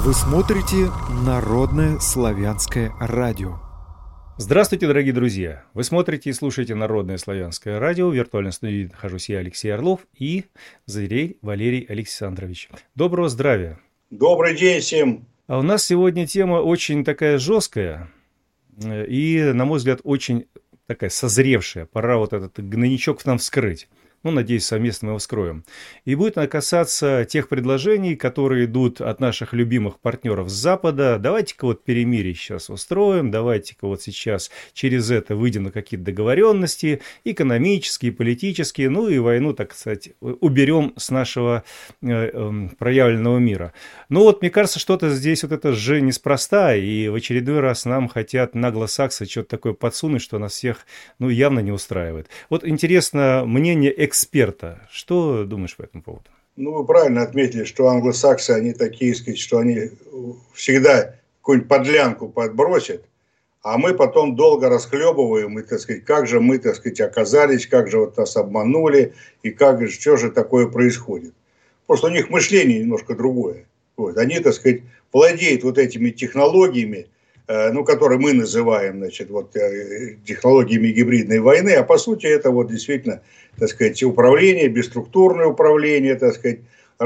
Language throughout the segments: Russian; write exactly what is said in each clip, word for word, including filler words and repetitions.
Вы смотрите Народное славянское радио. Здравствуйте, дорогие друзья! Вы смотрите и слушаете Народное славянское радио. В виртуальной студии нахожусь я, Алексей Орлов, и Зырей Валерий Александрович. Доброго здравия! Добрый день всем! А у нас сегодня тема очень такая жесткая и, на мой взгляд, очень такая созревшая. Пора вот этот гнойничок нам вскрыть. Ну, надеюсь, совместно мы его вскроем. И будет она касаться тех предложений, которые идут от наших любимых партнеров с Запада. Давайте-ка вот перемирие сейчас устроим, давайте-ка вот сейчас через это выйдем на какие-то договоренности, экономические, политические, ну и войну, так сказать, уберем с нашего э, э, проявленного мира. Ну вот, мне кажется, что-то здесь вот это же неспроста, и в очередной раз нам хотят наглосаксы что-то такое подсунуть, что нас всех, ну, явно не устраивает. Вот интересно мнение экспертов. Эксперта. Что думаешь по этому поводу? Ну, вы правильно отметили, что англосаксы, они такие, сказать, что они всегда какую-нибудь подлянку подбросят, а мы потом долго расхлебываем, и, так сказать, как же мы, так сказать, оказались, как же вот нас обманули, и как же, что же такое происходит. Просто у них мышление немножко другое. Вот. Они, так сказать, владеют вот этими технологиями, ну, которые мы называем, значит, вот, технологиями гибридной войны, а по сути это вот действительно, так сказать, управление, бесструктурное управление, так сказать,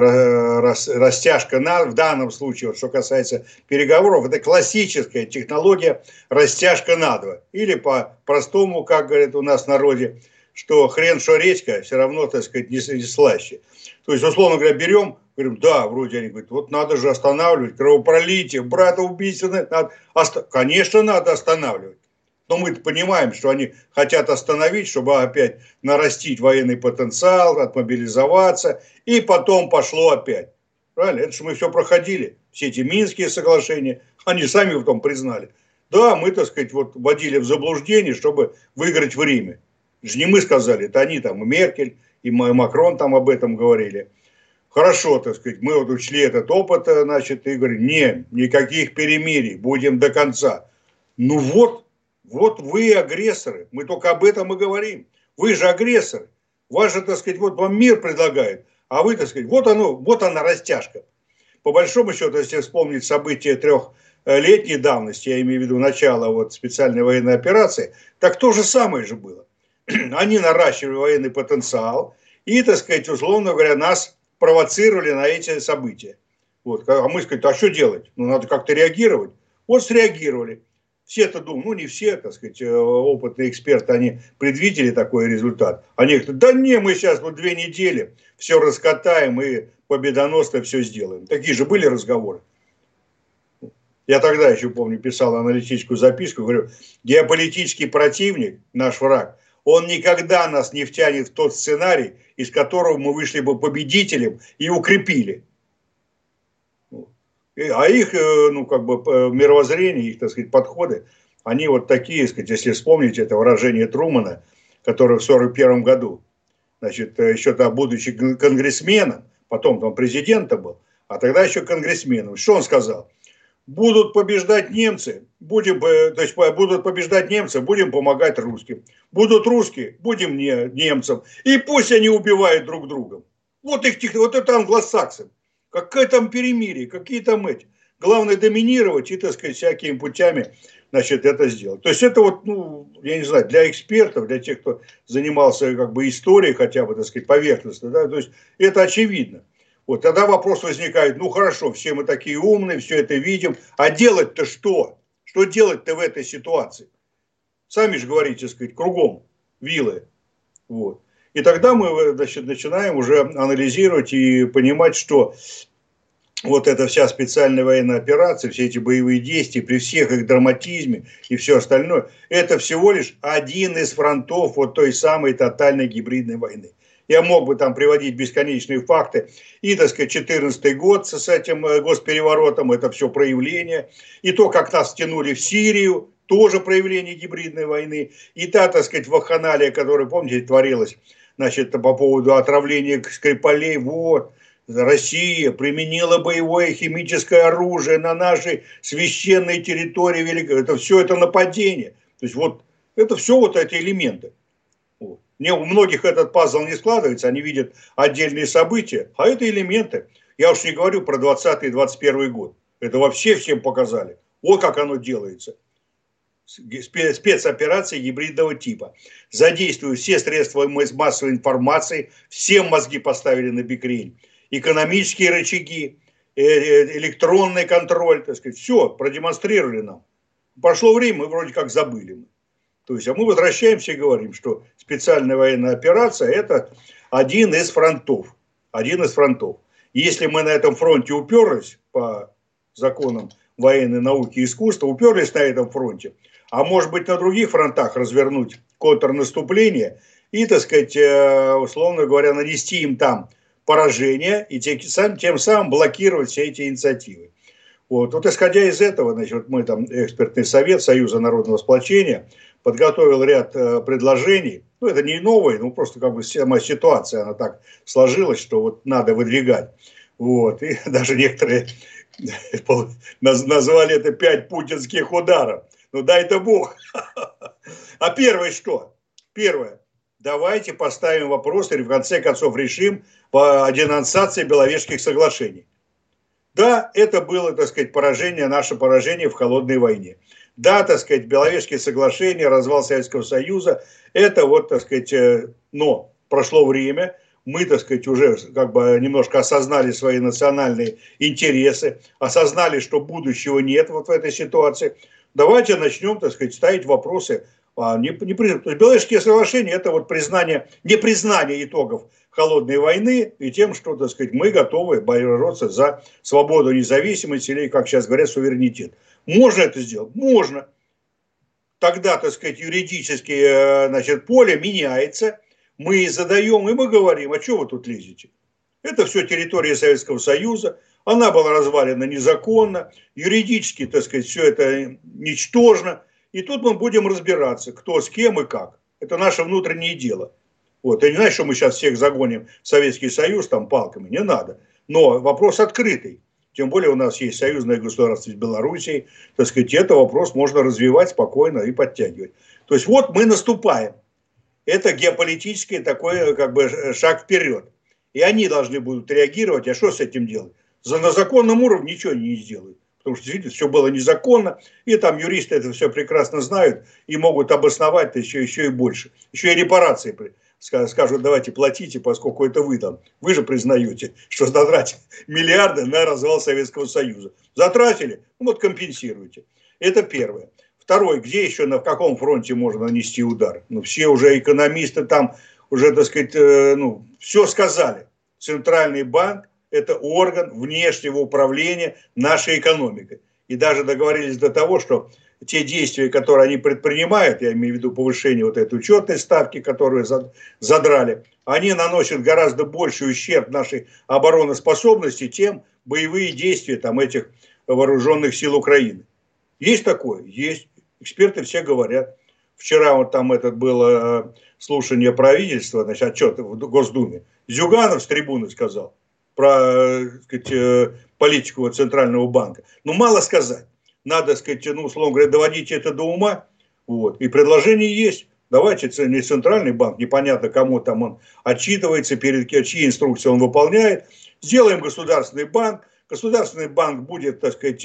рас, растяжка на, в данном случае, вот, что касается переговоров, это классическая технология растяжка на два. Или по-простому, как говорят у нас в народе, что хрен, что редька, все равно, так сказать, не, не слаще. То есть, условно говоря, берем, говорим, да, вроде они говорят, вот надо же останавливать кровопролитие, брата убийцы, надо, оста... конечно, надо останавливать. Но мы понимаем, что они хотят остановить, чтобы опять нарастить военный потенциал, отмобилизоваться, и потом пошло опять. Правильно? Это же мы все проходили, все эти Минские соглашения, они сами в том признали. Да, мы, так сказать, вот вводили в заблуждение, чтобы выиграть время. Это же не мы сказали, это они там, и Меркель, и Макрон там об этом говорили. Хорошо, так сказать, мы вот учли этот опыт, значит, и говорим, не, никаких перемирий, будем до конца. Ну вот, вот вы агрессоры, мы только об этом и говорим. Вы же агрессоры, вас же, так сказать, вот вам мир предлагает, а вы, так сказать, вот оно, вот она растяжка. По большому счету, если вспомнить события трехлетней давности, я имею в виду начало вот специальной военной операции, так то же самое же было. Они наращивали военный потенциал и, так сказать, условно говоря, нас провоцировали на эти события. Вот. А мы сказали, а что делать? Ну, надо как-то реагировать. Вот среагировали. Все это думают, ну, не все, так сказать, опытные эксперты, они предвидели такой результат. Они говорят, да не, мы сейчас вот две недели все раскатаем и победоносно все сделаем. Такие же были разговоры. Я тогда еще, помню, писал аналитическую записку, говорю, геополитический противник, наш враг, он никогда нас не втянет в тот сценарий, из которого мы вышли бы победителем и укрепили. А их, ну, как бы, мировоззрение, их, так сказать, подходы, они вот такие, так сказать, если вспомнить это выражение Трумана, которое в сорок первом году, значит, еще тогда будучи конгрессменом, потом там президентом был, а тогда еще конгрессменом, что он сказал? Будут побеждать немцы, будем, то есть будут побеждать немцы, будем помогать русским. Будут русские, будем не, немцам. И пусть они убивают друг друга. Вот, их, вот это англосаксы. Какое там перемирие, какие там эти. Главное доминировать и, так сказать, всякими путями, значит, это сделать. То есть это вот, ну, я не знаю, для экспертов, для тех, кто занимался как бы историей хотя бы, так сказать, поверхностно, да, то есть это очевидно. Вот тогда вопрос возникает, ну хорошо, все мы такие умные, все это видим, а делать-то что? Что делать-то в этой ситуации? Сами же говорите, так сказать, кругом вилы. Вот. И тогда мы, значит, начинаем уже анализировать и понимать, что вот эта вся специальная военная операция, все эти боевые действия, при всех их драматизме и все остальное, это всего лишь один из фронтов вот той самой тотальной гибридной войны. Я мог бы там приводить бесконечные факты. И, так сказать, четырнадцатый год с этим госпереворотом, это все проявление. И то, как нас тянули в Сирию, тоже проявление гибридной войны. И та, так сказать, вакханалия, которая, помните, творилась, значит, по поводу отравления Скрипалей, вот. Россия применила боевое химическое оружие на нашей священной территории Великой. Это все это нападение. То есть вот это все вот эти элементы. Вот. Не, у многих этот пазл не складывается, они видят отдельные события, а это элементы. Я уж не говорю про двадцатый-двадцать первый год. Это вообще всем показали. Вот как оно делается. Спецоперации гибридного типа. Задействуют все средства массовой информации, всем мозги поставили на бекрень. Экономические рычаги, электронный контроль, так сказать, все продемонстрировали нам. Прошло время, мы вроде как забыли. То есть, а мы возвращаемся и говорим, что специальная военная операция – это один из фронтов. Один из фронтов. Если мы на этом фронте уперлись по законам военной науки и искусства, уперлись на этом фронте, а может быть на других фронтах развернуть контрнаступление и, так сказать, условно говоря, нанести им там поражение и тем самым блокировать все эти инициативы. Вот, вот исходя из этого, значит, мы там, экспертный совет Союза народного сплочения, подготовил ряд э, предложений. Ну, это не новые, ну, просто как бы сама ситуация, она так сложилась, что вот надо выдвигать. Вот, и даже некоторые назвали это пять путинских ударов. Ну, дай-то Бог. А первое что? Первое. Давайте поставим вопрос и в конце концов решим по денонсации Беловежских соглашений. Да, это было, так сказать, поражение, наше поражение в холодной войне. Да, так сказать, Беловежские соглашения, развал Советского Союза, это вот, так сказать, но прошло время, мы, так сказать, уже как бы немножко осознали свои национальные интересы, осознали, что будущего нет вот в этой ситуации. Давайте начнем, так сказать, ставить вопросы. А, не, не, то есть Беловежские соглашения – это вот признание, непризнание итогов холодной войны и тем, что, так сказать, мы готовы бороться за свободу, независимость или, как сейчас говорят, суверенитет. Можно это сделать? Можно. Тогда, так сказать, юридически, значит, поле меняется, мы задаем, и мы говорим, а что вы тут лезете? Это все территория Советского Союза, она была развалена незаконно, юридически, так сказать, все это ничтожно. И тут мы будем разбираться, кто с кем и как. Это наше внутреннее дело. Вот. Я не знаю, что мы сейчас всех загоним в Советский Союз там палками, не надо. Но вопрос открытый. Тем более у нас есть союзное государство с Белоруссией. Так сказать, это вопрос можно развивать спокойно и подтягивать. То есть вот мы наступаем. Это геополитический такой как бы шаг вперед. И они должны будут реагировать. А что с этим делать? За, на законном уровне ничего не сделают. Потому что, видите, все было незаконно, и там юристы это все прекрасно знают и могут обосновать еще, еще и больше. Еще и репарации скажут, давайте платите, поскольку это вы там. Вы же признаете, что затратили миллиарды на развал Советского Союза. Затратили? Ну вот компенсируйте. Это первое. Второе, где еще, на в каком фронте можно нанести удар? Ну, все уже экономисты там уже, так сказать, э, ну, все сказали. Центральный банк – это орган внешнего управления нашей экономикой. И даже договорились до того, что те действия, которые они предпринимают, я имею в виду повышение вот этой учетной ставки, которую задрали, они наносят гораздо больший ущерб нашей обороноспособности, чем боевые действия там, этих вооруженных сил Украины. Есть такое? Есть. Эксперты все говорят. Вчера вот там это было слушание правительства, значит, отчет в Госдуме. Зюганов с трибуны сказал про, так сказать, политику Центрального банка. Ну, мало сказать. Надо, сказать, ну, условно говоря, доводить это до ума. Вот. И предложение есть. Давайте не Центральный банк, непонятно кому там он отчитывается, перед чьи инструкции он выполняет. Сделаем государственный банк. Государственный банк будет, так сказать,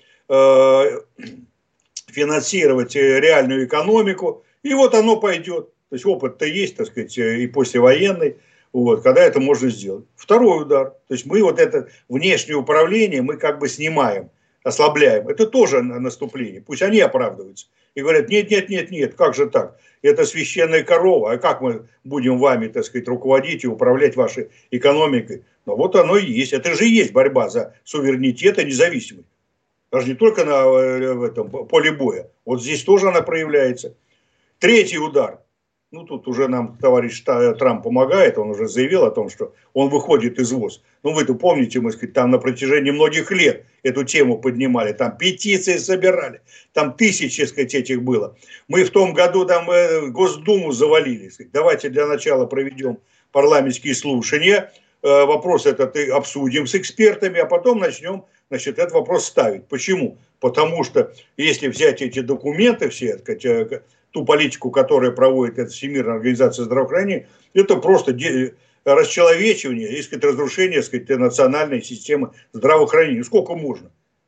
э, финансировать реальную экономику. И вот оно пойдет. То есть опыт-то есть, так сказать, и послевоенный. Вот, когда это можно сделать. Второй удар. То есть мы вот это внешнее управление мы как бы снимаем, ослабляем. Это тоже наступление. Пусть они оправдываются. И говорят, нет, нет, нет, нет, как же так? Это священная корова. А как мы будем вами, так сказать, руководить и управлять вашей экономикой? Но вот оно и есть. Это же и есть борьба за суверенитет и независимость. Даже не только на в этом поле боя. Вот здесь тоже она проявляется. Третий удар. Ну, тут уже нам товарищ Трамп помогает, он уже заявил о том, что он выходит из ВОЗ. Ну, вы-то помните, мы, сказать, там на протяжении многих лет эту тему поднимали, там петиции собирали, там тысячи, сказать, этих было. Мы в том году там Госдуму завалили. Сказать, давайте для начала проведем парламентские слушания, вопрос этот обсудим с экспертами, а потом начнем, значит, этот вопрос ставить. Почему? Потому что если взять эти документы все, сказать, ту политику, которую проводит эта Всемирная организация здравоохранения, это просто расчеловечивание и, сказать, разрушение, сказать, национальной системы здравоохранения. Сколько можно?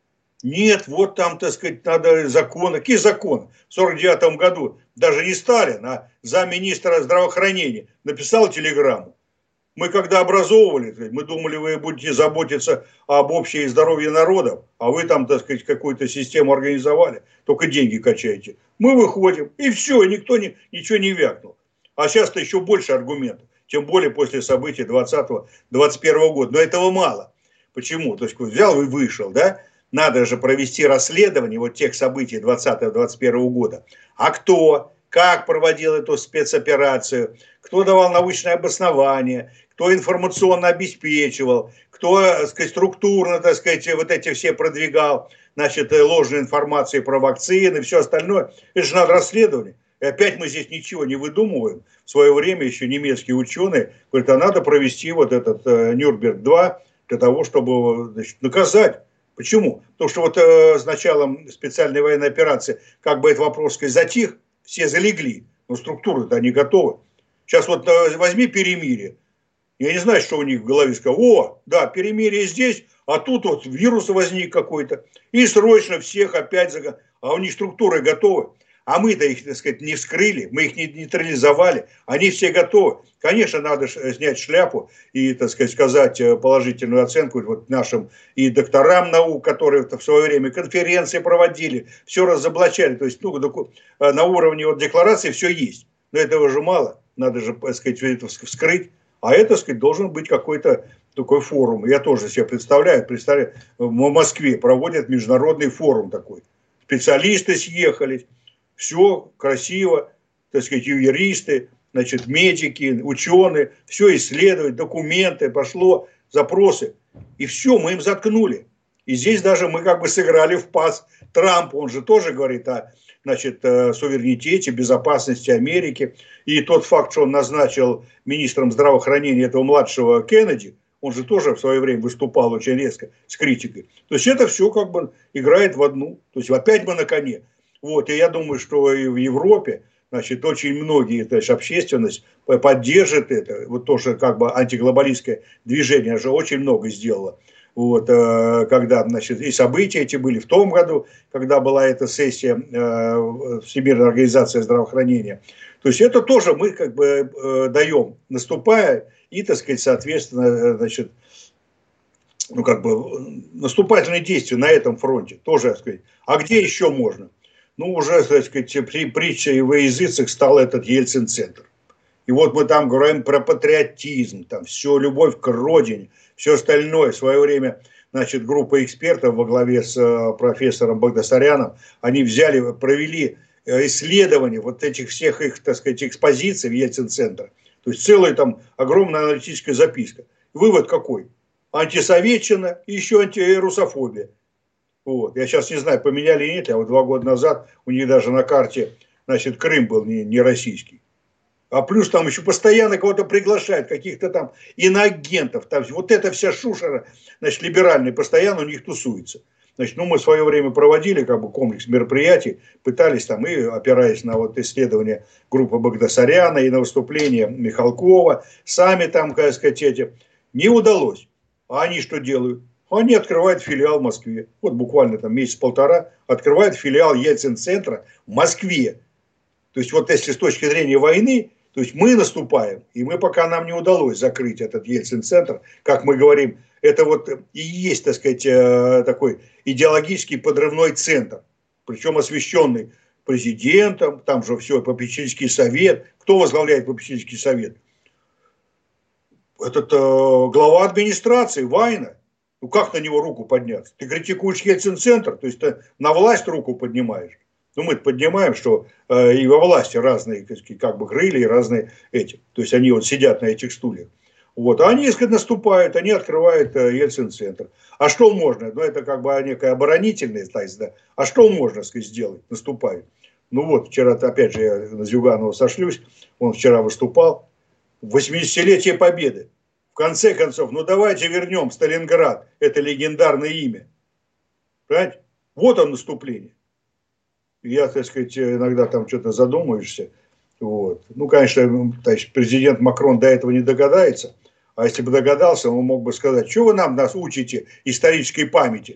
Нет, вот там, так сказать, надо законы. Какие законы? В сорок девятом году даже не Сталин, а замминистра здравоохранения написал телеграмму. Мы когда образовывали, мы думали, вы будете заботиться об общем здоровье народов, а вы там, так сказать, какую-то систему организовали, только деньги качаете. Мы выходим, и все, никто не, ничего не вякнул. А сейчас-то еще больше аргументов, тем более после событий двадцатого двадцать первого года. Но этого мало. Почему? То есть взял и вышел, да? Надо же провести расследование вот тех событий двадцатого двадцать первого года. А кто, как проводил эту спецоперацию, кто давал научное обоснование, кто информационно обеспечивал, кто, так сказать, структурно, так сказать, вот эти все продвигал, значит, ложную информацию про вакцины и все остальное. Это же надо расследование. И опять мы здесь ничего не выдумываем. В свое время еще немецкие ученые говорят, а надо провести вот этот э, Нюрнберг два для того, чтобы, значит, наказать. Почему? Потому что вот э, с началом специальной военной операции как бы этот вопрос, сказать, затих, все залегли, но структуры-то они готовы. Сейчас вот э, возьми перемирие. Я не знаю, что у них в голове сказал. О, да, перемирие здесь, а тут вот вирус возник какой-то. И срочно всех опять... Заг... А у них структуры готовы. А мы-то их, так сказать, не вскрыли, мы их не нейтрализовали. Они все готовы. Конечно, надо снять шляпу и, так сказать, сказать положительную оценку вот нашим и докторам наук, которые в свое время конференции проводили, все разоблачали. То есть, ну, на уровне вот декларации все есть. Но этого же мало. Надо же, так сказать, это вскрыть. А это, так сказать, должен быть какой-то такой форум. Я тоже себе представляю, представляю, в Москве проводят международный форум такой. Специалисты съехались, все красиво, так сказать, юристы, значит, медики, ученые, все исследовать, документы, пошло, запросы. И все, мы им заткнули. И здесь даже мы как бы сыграли в пас Трампу. Он же тоже говорит о, значит, суверенитете, безопасности Америки. И тот факт, что он назначил министром здравоохранения этого младшего Кеннеди, он же тоже в свое время выступал очень резко с критикой. То есть это все как бы играет в одну. То есть опять мы на коне. Вот, и я думаю, что и в Европе, значит, очень многие, то есть общественность поддержит это. Вот тоже как бы антиглобалистское движение же очень много сделало. Вот, когда, значит, и события эти были в том году, когда была эта сессия Всемирной организации здравоохранения. То есть это тоже мы как бы даем, наступая и, так сказать, соответственно, значит, ну как бы наступательные действия на этом фронте тоже, так сказать. А где еще можно? Ну уже, так сказать, при притче во языцах стал этот Ельцин-центр. И вот мы там говорим про патриотизм, там все, любовь к родине, все остальное. В свое время, значит, группа экспертов во главе с профессором Багдасаряном, они взяли, провели исследование вот этих всех их, так сказать, экспозиций в Ельцин-центре. То есть целая там огромная аналитическая записка. Вывод какой? Антисоветчина и еще антирусофобия. Вот. Я сейчас не знаю, поменяли или нет, а вот два года назад у них даже на карте, значит, Крым был не, не российский. А плюс там еще постоянно кого-то приглашают, каких-то там иноагентов. Там, вот эта вся шушера, значит, либеральная, постоянно у них тусуется. Значит, ну, мы в свое время проводили как бы комплекс мероприятий, пытались там, и опираясь на вот исследования группы Багдасаряна и на выступление Михалкова, сами там, как сказать, эти, не удалось. А они что делают? Они открывают филиал в Москве. Вот буквально там месяц-полтора открывают филиал Ельцин-центра в Москве. То есть вот если с точки зрения войны, то есть мы наступаем, и мы пока нам не удалось закрыть этот Ельцин-центр, как мы говорим, это вот и есть, так сказать, такой идеологический подрывной центр, причем освященный президентом, там же все, попечительский совет. Кто возглавляет попечительский совет? Этот э, глава администрации, Вайна. Ну как на него руку подняться? Ты критикуешь Ельцин-центр, то есть ты на власть руку поднимаешь. Ну мы поднимаем, что э, и во власти разные как бы крылья и разные эти. То есть они вот сидят на этих стульях. Вот. А они, сказать, наступают, они открывают э, Ельцин-центр. А что можно? Ну это как бы некая оборонительная, да. А что можно, сказать, сделать? Наступают. Ну вот, вчера, опять же, я на Зюганова сошлюсь, он вчера выступал. восьмидесятилетие Победы. В конце концов, ну давайте вернем Сталинград, это легендарное имя. Понимаете? Вот он наступление. Я, так сказать, иногда там что-то задумаешься. Вот. Ну, конечно, товарищ президент Макрон до этого не догадается. А если бы догадался, он мог бы сказать, что вы нам нас учите исторической памяти?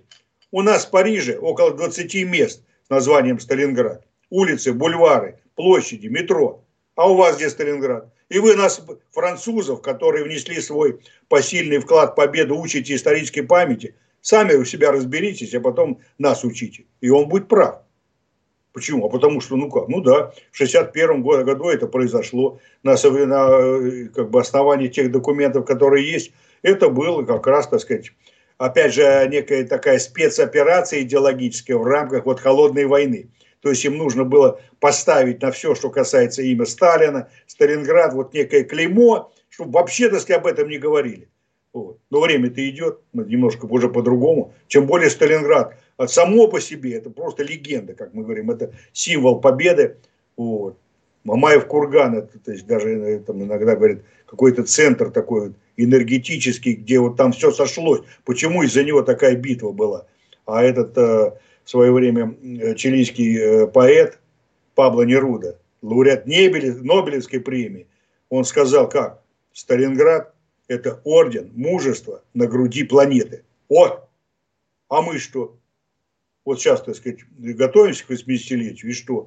У нас в Париже около двадцати мест с названием Сталинград. Улицы, бульвары, площади, метро. А у вас где Сталинград? И вы нас, французов, которые внесли свой посильный вклад в победу, учите исторической памяти, сами у себя разберитесь, а потом нас учите. И он будет прав. Почему? А потому что, ну как, ну да, в шестьдесят первом году это произошло на, на как бы, основании тех документов, которые есть. Это было как раз, так сказать, опять же, некая такая спецоперация идеологическая в рамках вот холодной войны. То есть им нужно было поставить на все, что касается имя Сталина, Сталинград, вот некое клеймо, чтобы вообще, так сказать, об этом не говорили. Вот. Но время-то идет, немножко уже по-другому. Тем более Сталинград само по себе, это просто легенда, как мы говорим, это символ победы. Вот. Мамаев курган, это, то есть даже там, иногда говорят, какой-то центр такой энергетический, где вот там все сошлось. Почему из-за него такая битва была? А этот э, в свое время чилийский э, поэт Пабло Неруда, лауреат Нобелевской премии, он сказал, как Сталинград – это орден мужества на груди планеты. О! А мы что? Вот сейчас, так сказать, готовимся к восьмидесятилетию, и что?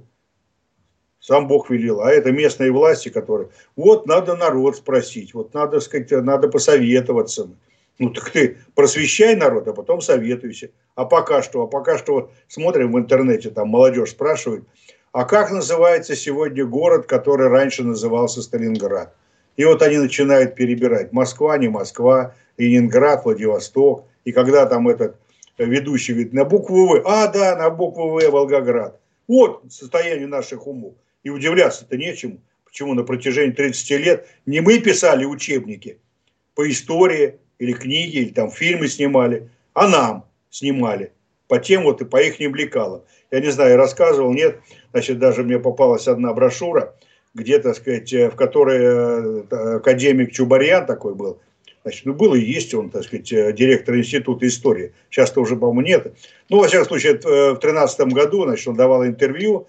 Сам Бог велел. А это местные власти, которые... Вот надо народ спросить, вот надо, сказать, надо посоветоваться. Ну так ты просвещай народ, а потом советуйся. А пока что? А пока что вот смотрим в интернете, там молодежь спрашивает, а как называется сегодня город, который раньше назывался Сталинград? И вот они начинают перебирать. Москва, не Москва, Ленинград, Владивосток. И когда там этот ведущий говорит, на букву В. А, да, на букву В, Волгоград. Вот состояние наших умов. И удивляться-то нечему. Почему на протяжении тридцати лет не мы писали учебники по истории, или книги, или там фильмы снимали, а нам снимали. По тем вот и по их лекалам. Я не знаю, я рассказывал, нет. Значит, даже мне попалась одна брошюра, где, так сказать, в которой академик Чубарьян такой был. Значит, ну, был и есть он, так сказать, директор института истории. Сейчас-то уже, по-моему, нет. Ну, во всяком случае, в тринадцатом году, значит, он давал интервью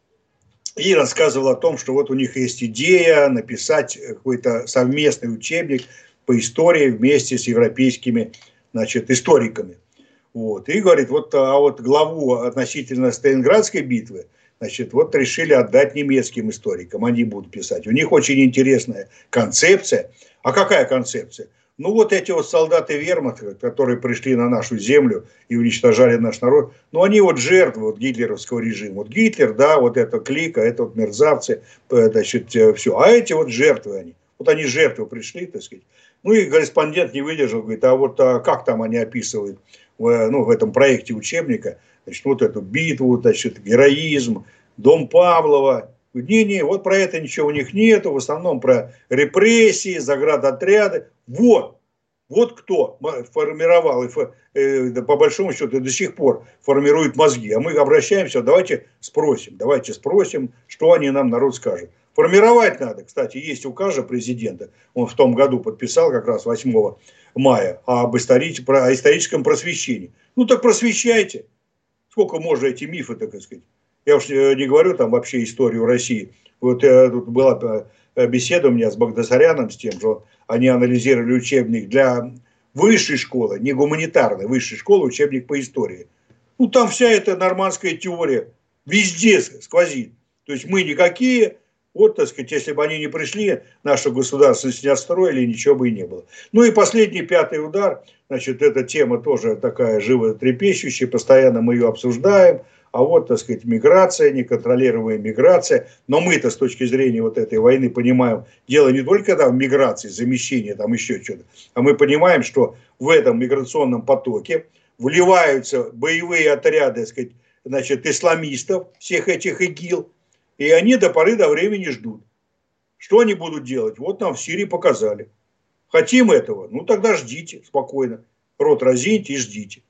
и рассказывал о том, что вот у них есть идея написать какой-то совместный учебник по истории вместе с европейскими, значит, историками. Вот. И говорит, вот, а вот главу относительно Сталинградской битвы, значит, вот решили отдать немецким историкам, они будут писать. У них очень интересная концепция. А какая концепция? Ну, вот эти вот солдаты вермахта, которые пришли на нашу землю и уничтожали наш народ, ну, они вот жертвы вот гитлеровского режима. Вот Гитлер, да, вот это клика, это вот мерзавцы, значит, все. А эти вот жертвы они. Вот они жертвы пришли, так сказать. Ну, и корреспондент не выдержал, говорит, а вот а как там они описывают в, ну, в этом проекте учебника, значит, вот эту битву, значит, героизм, дом Павлова. Не-не, вот про это ничего у них нету, в основном про репрессии, заградотряды. Вот, вот кто формировал и э, по большому счету до сих пор формирует мозги. А мы обращаемся, давайте спросим, давайте спросим, что они нам, народ, скажет. Формировать надо, кстати, есть указ же президента, он в том году подписал как раз восьмого мая об историч... о историческом просвещении. Ну так просвещайте. Сколько можно эти мифы, так сказать. Я уж не говорю там вообще историю России. Вот э, тут была беседа у меня с Багдасаряном, с тем, что они анализировали учебник для высшей школы, не гуманитарной, высшей школы, учебник по истории. Ну там вся эта нормандская теория везде сквозит. То есть мы никакие, вот, так сказать, если бы они не пришли, наше государство не отстроили, ничего бы и не было. Ну и последний, пятый удар, значит, эта тема тоже такая животрепещущая, постоянно мы ее обсуждаем. А вот, так сказать, миграция, неконтролируемая миграция. Но мы-то с точки зрения вот этой войны понимаем, дело не только там в миграции, замещении, там еще что-то. А мы понимаем, что в этом миграционном потоке вливаются боевые отряды, так сказать, значит, исламистов, всех этих ИГИЛ. И они до поры до времени ждут. Что они будут делать? Вот нам в Сирии показали. Хотим этого? Ну тогда ждите спокойно. Рот разиньте и ждите.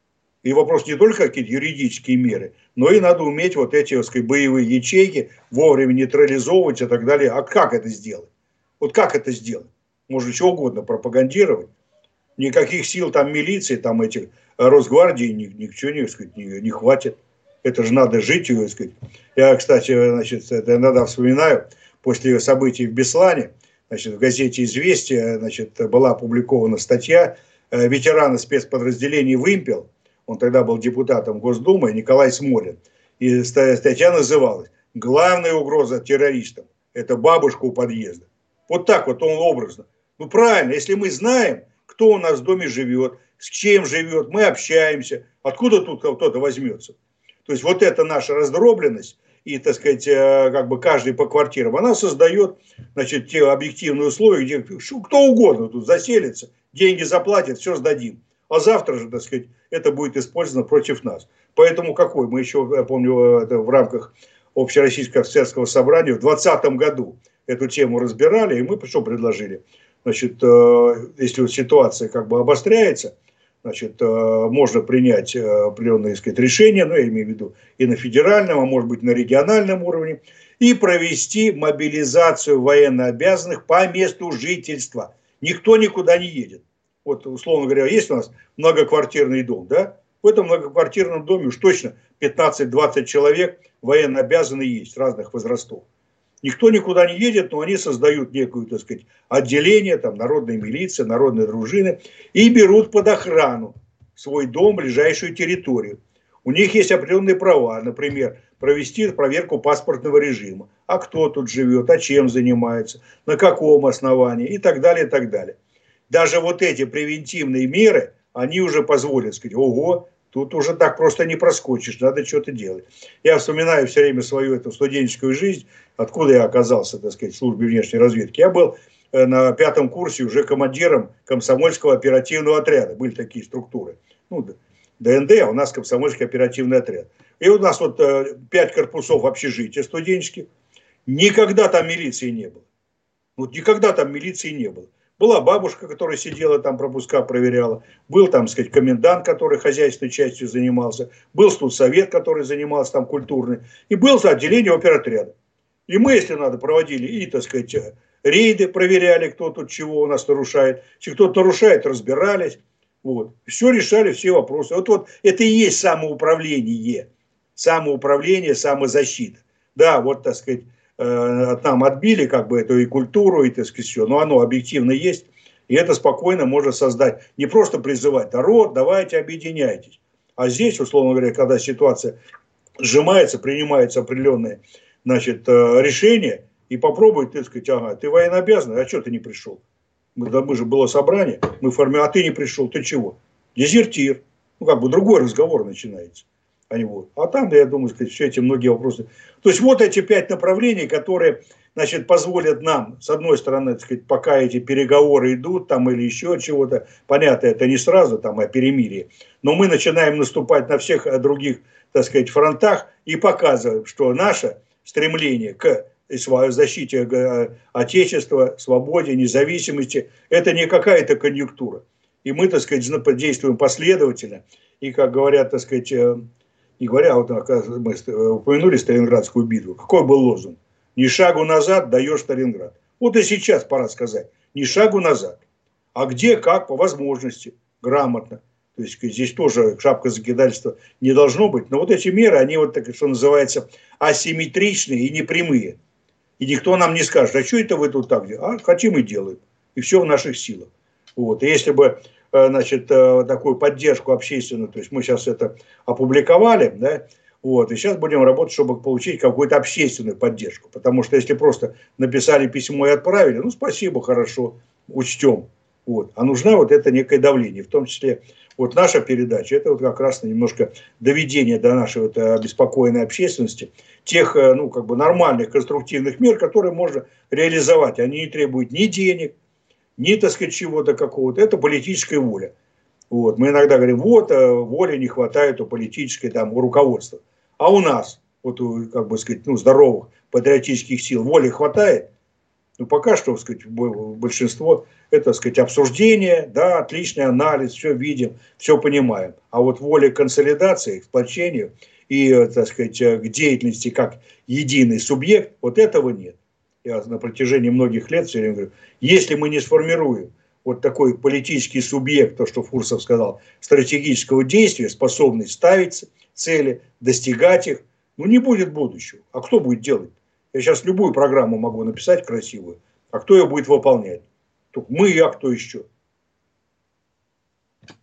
И вопрос не только какие-то юридические меры, но и надо уметь вот эти, так сказать, боевые ячейки вовремя нейтрализовывать и так далее. А как это сделать? Вот как это сделать? Можно что угодно пропагандировать. Никаких сил там милиции, там этих Росгвардии, ничего не, сказать, не, не хватит. Это же надо жить, так сказать. Я, кстати, значит, это иногда вспоминаю, после событий в Беслане, значит, в газете «Известия», значит, была опубликована статья ветерана спецподразделений «Вымпел». он тогда был депутатом Госдумы, Николай Смолин. И статья называлась «Главная угроза террористам – это бабушка у подъезда». Вот так вот он образно. Ну правильно, если мы знаем, кто у нас в доме живет, с чем живет, мы общаемся, откуда тут кто-то возьмется. То есть вот эта наша раздробленность и, так сказать, как бы каждый по квартирам, она создает, значит, те объективные условия, где кто угодно тут заселится, деньги заплатит, все сдадим. А завтра же, так сказать, это будет использовано против нас. Поэтому какой? Мы еще, я помню, это в рамках Общероссийского офицерского собрания в двадцатом году эту тему разбирали, и мы что предложили? Значит, если вот ситуация как бы обостряется, значит, можно принять определенные, так сказать, решения, ну, я имею в виду и на федеральном, а может быть на региональном уровне, и провести мобилизацию военнообязанных по месту жительства. Никто никуда не едет. Вот, условно говоря, есть у нас многоквартирный дом, да? В этом многоквартирном доме уж точно пятнадцать-двадцать человек военнообязанные есть, разных возрастов. Никто никуда не едет, но они создают некую, так сказать, отделение, там, народной милиции, народной дружины, и берут под охрану свой дом, ближайшую территорию. У них есть определенные права, например, провести проверку паспортного режима. А кто тут живет, а чем занимается, на каком основании и так далее, и так далее. Даже вот эти превентивные меры, они уже позволят сказать, ого, тут уже так просто не проскочишь, надо что-то делать. Я вспоминаю все время свою эту студенческую жизнь, откуда я оказался, так сказать, в службе внешней разведки. Я был на пятом курсе уже командиром комсомольского оперативного отряда. Были такие структуры. Ну, ДНД, а у нас комсомольский оперативный отряд. И у нас вот пять корпусов общежития студенческих. Никогда там милиции не было. Вот никогда там милиции не было. Была бабушка, которая сидела там, пропуска проверяла. Был там, так сказать, комендант, который хозяйственной частью занимался. Был студсовет, который занимался там культурной. И был отделение оперотряда. И мы, если надо, проводили и, так сказать, рейды, проверяли, кто тут чего у нас нарушает. Если кто-то нарушает, разбирались. Вот. Все решали, все вопросы. Вот, вот это и есть самоуправление. Самоуправление, самозащита. Да, вот, так сказать, нам отбили как бы эту и культуру, и, так сказать, все, но оно объективно есть, и это спокойно можно создать. Не просто призывать народ, давайте объединяйтесь. А здесь, условно говоря, когда ситуация сжимается, принимаются определенные, значит, решения, и попробуй, так сказать, ага, ты военнообязанный, а что ты не пришел? Мы, да, мы же было собрание, мы формируем, а ты не пришел, ты чего? Дезертир. Ну, как бы другой разговор начинается. А, не вот. А там, я думаю, сказать, все эти многие вопросы. То есть вот эти пять направлений, которые, значит, позволят нам, с одной стороны, так сказать, пока эти переговоры идут, там или еще чего-то, понятно, это не сразу там о перемирии, но мы начинаем наступать на всех других, так сказать, фронтах и показываем, что наше стремление к защите Отечества, свободе, независимости, это не какая-то конъюнктура. И мы, так сказать, действуем последовательно. И, как говорят, так сказать, не говоря, вот мы упомянули Сталинградскую битву. Какой был лозунг? Ни шагу назад даешь Сталинград. Вот и сейчас пора сказать. Ни шагу назад. А где, как, по возможности, грамотно. То есть здесь тоже шапка закидательства не должно быть. Но вот эти меры, они вот так, что называется, асимметричные и непрямые. И никто нам не скажет, а что это вы тут так делаете? А хотим и делаем. И все в наших силах. Вот. И если бы, значит, такую поддержку общественную, то есть мы сейчас это опубликовали, да, вот, и сейчас будем работать, чтобы получить какую-то общественную поддержку. Потому что если просто написали письмо и отправили, ну, спасибо, хорошо, учтем. Вот. А нужна вот это некое давление, в том числе вот наша передача, это вот как раз немножко доведение до нашей вот обеспокоенной общественности тех, ну, как бы нормальных конструктивных мер, которые можно реализовать. Они не требуют ни денег, ни, так сказать, чего-то какого-то. Это политическая воля. Вот. Мы иногда говорим, вот, воли не хватает у политической, там, у руководства. А у нас, вот, как бы сказать, ну, здоровых патриотических сил воли хватает? Ну, пока что, так сказать, большинство, это, так сказать, обсуждение, да, отличный анализ, все видим, все понимаем. А вот воля к консолидации, к сплочению и, так сказать, к деятельности как единый субъект, вот этого нет. Я на протяжении многих лет все время говорю, если мы не сформируем вот такой политический субъект, то, что Фурсов сказал, стратегического действия, способный ставить цели, достигать их, ну, не будет будущего. А кто будет делать? Я сейчас любую программу могу написать красивую, а кто ее будет выполнять? Только мы, а кто еще?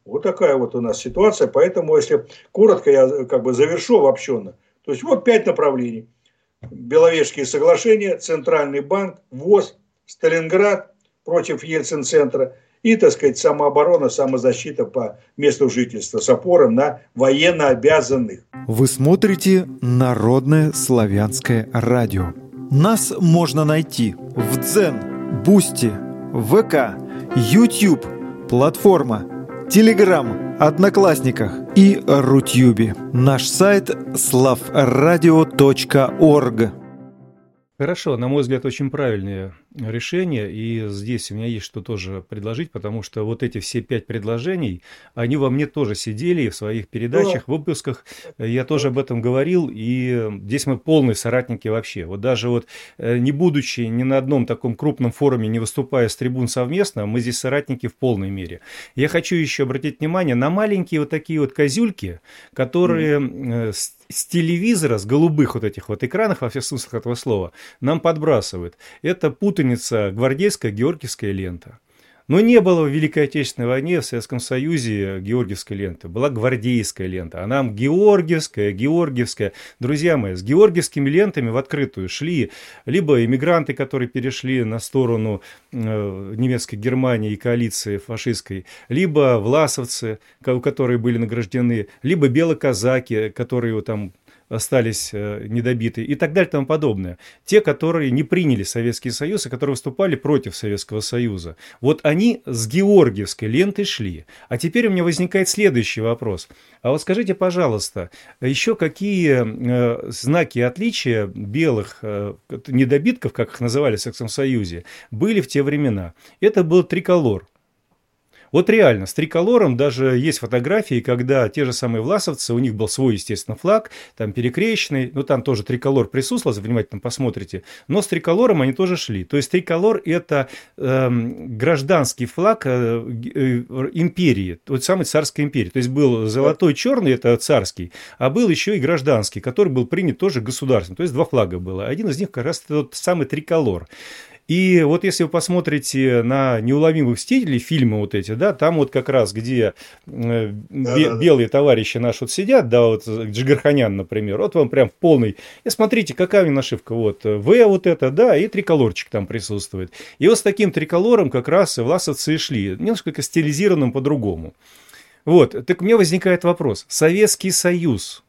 Вот такая вот у нас ситуация. Поэтому, если коротко, я как бы завершу обобщенно. То есть вот пять направлений. Беловежские соглашения, Центральный банк, ВОЗ, Сталинград против Ельцин-центра и, так сказать, самооборона, самозащита по месту жительства с опором на военнообязанных. Вы смотрите Народное славянское радио. Нас можно найти в Дзен, Бусти, ВК, YouTube, платформа, Телеграм, Одноклассниках и Рутюбе. Наш сайт славрадио точка орг. Хорошо, на мой взгляд, очень правильное решение, и здесь у меня есть что тоже предложить, потому что вот эти все пять предложений, они во мне тоже сидели в своих передачах, в выпусках, я тоже об этом говорил, и здесь мы полные соратники вообще. Вот даже вот не будучи ни на одном таком крупном форуме, не выступая с трибун совместно, мы здесь соратники в полной мере. Я хочу еще обратить внимание на маленькие вот такие вот козюльки, которые mm. с, с телевизора, с голубых вот этих вот экранов, во всех смыслах этого слова, нам подбрасывают. Это путаница гвардейская, георгиевская лента. Но не было в Великой Отечественной войне в Советском Союзе георгиевской ленты. Была гвардейская лента. А нам георгиевская, георгиевская. Друзья мои, с георгиевскими лентами в открытую шли либо иммигранты, которые перешли на сторону э, немецкой Германии и коалиции фашистской, либо власовцы, которые были награждены, либо белоказаки, которые там остались э, недобиты и так далее и тому подобное. Те, которые не приняли Советский Союз и которые выступали против Советского Союза. Вот они с георгиевской лентой шли. А теперь у меня возникает следующий вопрос. А вот скажите, пожалуйста, еще какие э, знаки отличия белых э, недобитков, как их называли в Советском Союзе, были в те времена? Это был триколор. Вот реально, с триколором даже есть фотографии, когда те же самые власовцы, у них был свой, естественно, флаг, там перекрещенный, ну там тоже триколор присутствовал, если внимательно посмотрите, но с триколором они тоже шли. То есть триколор – это э, гражданский флаг э, э, империи, вот самой царской империи. То есть был золотой, черный – это царский, а был еще и гражданский, который был принят тоже государством. То есть два флага было. Один из них как раз тот самый триколор. И вот если вы посмотрите на «Неуловимых мстителей», фильмы вот эти, да, там вот как раз, где э, бе- белые товарищи наши вот сидят, да, вот Джигарханян, например, вот вам прям в полный, и смотрите, какая у них нашивка, вот, В вот это, да, и триколорчик там присутствует. И вот с таким триколором как раз и власовцы и шли, несколько стилизированным по-другому. Вот, так у меня возникает вопрос. Советский Союз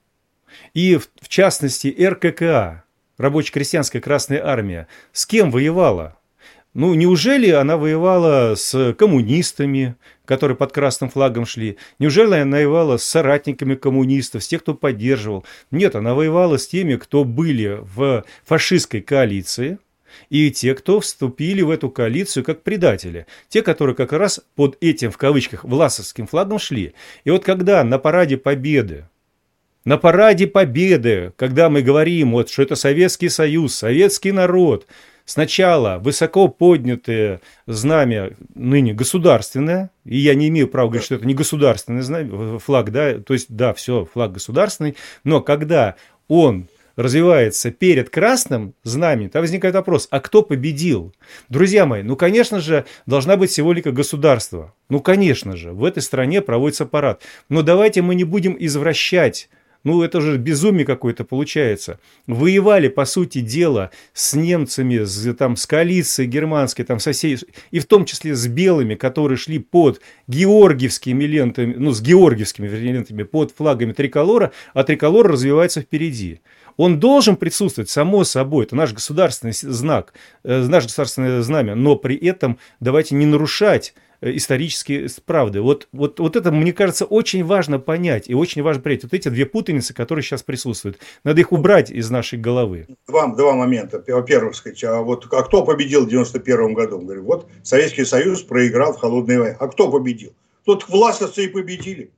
и, в, в частности, эр ка ка а, Рабоче-крестьянская Красная Армия, с кем воевала? Ну, неужели она воевала с коммунистами, которые под красным флагом шли? Неужели она воевала с соратниками коммунистов, с тех, кто поддерживал? Нет, она воевала с теми, кто были в фашистской коалиции, и те, кто вступили в эту коалицию как предатели. Те, которые как раз под этим, в кавычках, власовским флагом шли. И вот когда на параде Победы, На параде Победы, когда мы говорим, вот, что это Советский Союз, советский народ, сначала высоко поднятое знамя, ныне государственное, и я не имею права говорить, что это не государственный знамя, флаг, да, то есть, да, все, флаг государственный, но когда он развивается перед красным знаменем, там возникает вопрос, а кто победил? Друзья мои, ну, конечно же, должна быть символика государства. Ну, конечно же, в этой стране проводится парад. Но давайте мы не будем извращать. Ну, это же безумие какое-то получается. Воевали, по сути дела, с немцами, с, там, с коалицией германской, там, соседей, и в том числе с белыми, которые шли под георгиевскими лентами, ну, с георгиевскими лентами, под флагами триколора, а триколор развивается впереди. Он должен присутствовать, само собой, это наш государственный знак, э, наше государственное знамя, но при этом давайте не нарушать исторические правды. Вот, вот, вот это, мне кажется, очень важно понять и очень важно принять. Вот эти две путаницы, которые сейчас присутствуют. Надо их убрать из нашей головы. Два, два момента. Во-первых, сказать, а вот а кто победил в девяносто первом году? Говорю, вот Советский Союз проиграл в холодной войне. А кто победил? Тут власовцы и победили.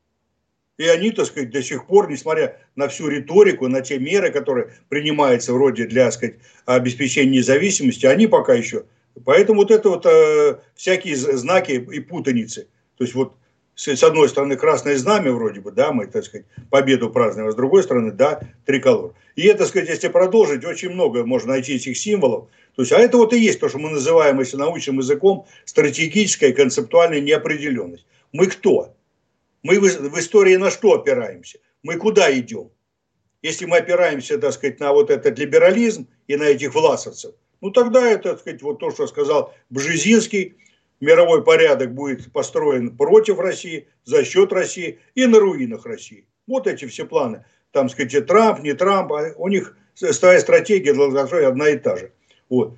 И они, так сказать, до сих пор, несмотря на всю риторику, на те меры, которые принимаются вроде для, так сказать, обеспечения независимости, они пока еще... Поэтому вот это вот э, всякие знаки и путаницы. То есть вот с, с одной стороны красное знамя вроде бы, да, мы, так сказать, победу празднуем, а с другой стороны, да, триколор. И это, так сказать, если продолжить, очень много можно найти этих символов. То есть, а это вот и есть то, что мы называем, если научным языком, стратегическая и концептуальная неопределенность. Мы кто? Мы в, в истории на что опираемся? Мы куда идем? Если мы опираемся, так сказать, на вот этот либерализм и на этих власовцев, ну тогда это, так сказать, вот то, что сказал Бжезинский, мировой порядок будет построен против России, за счет России и на руинах России. Вот эти все планы. Там, так сказать, Трамп, не Трамп, а у них своя стратегия долгосрочная одна и та же. Вот.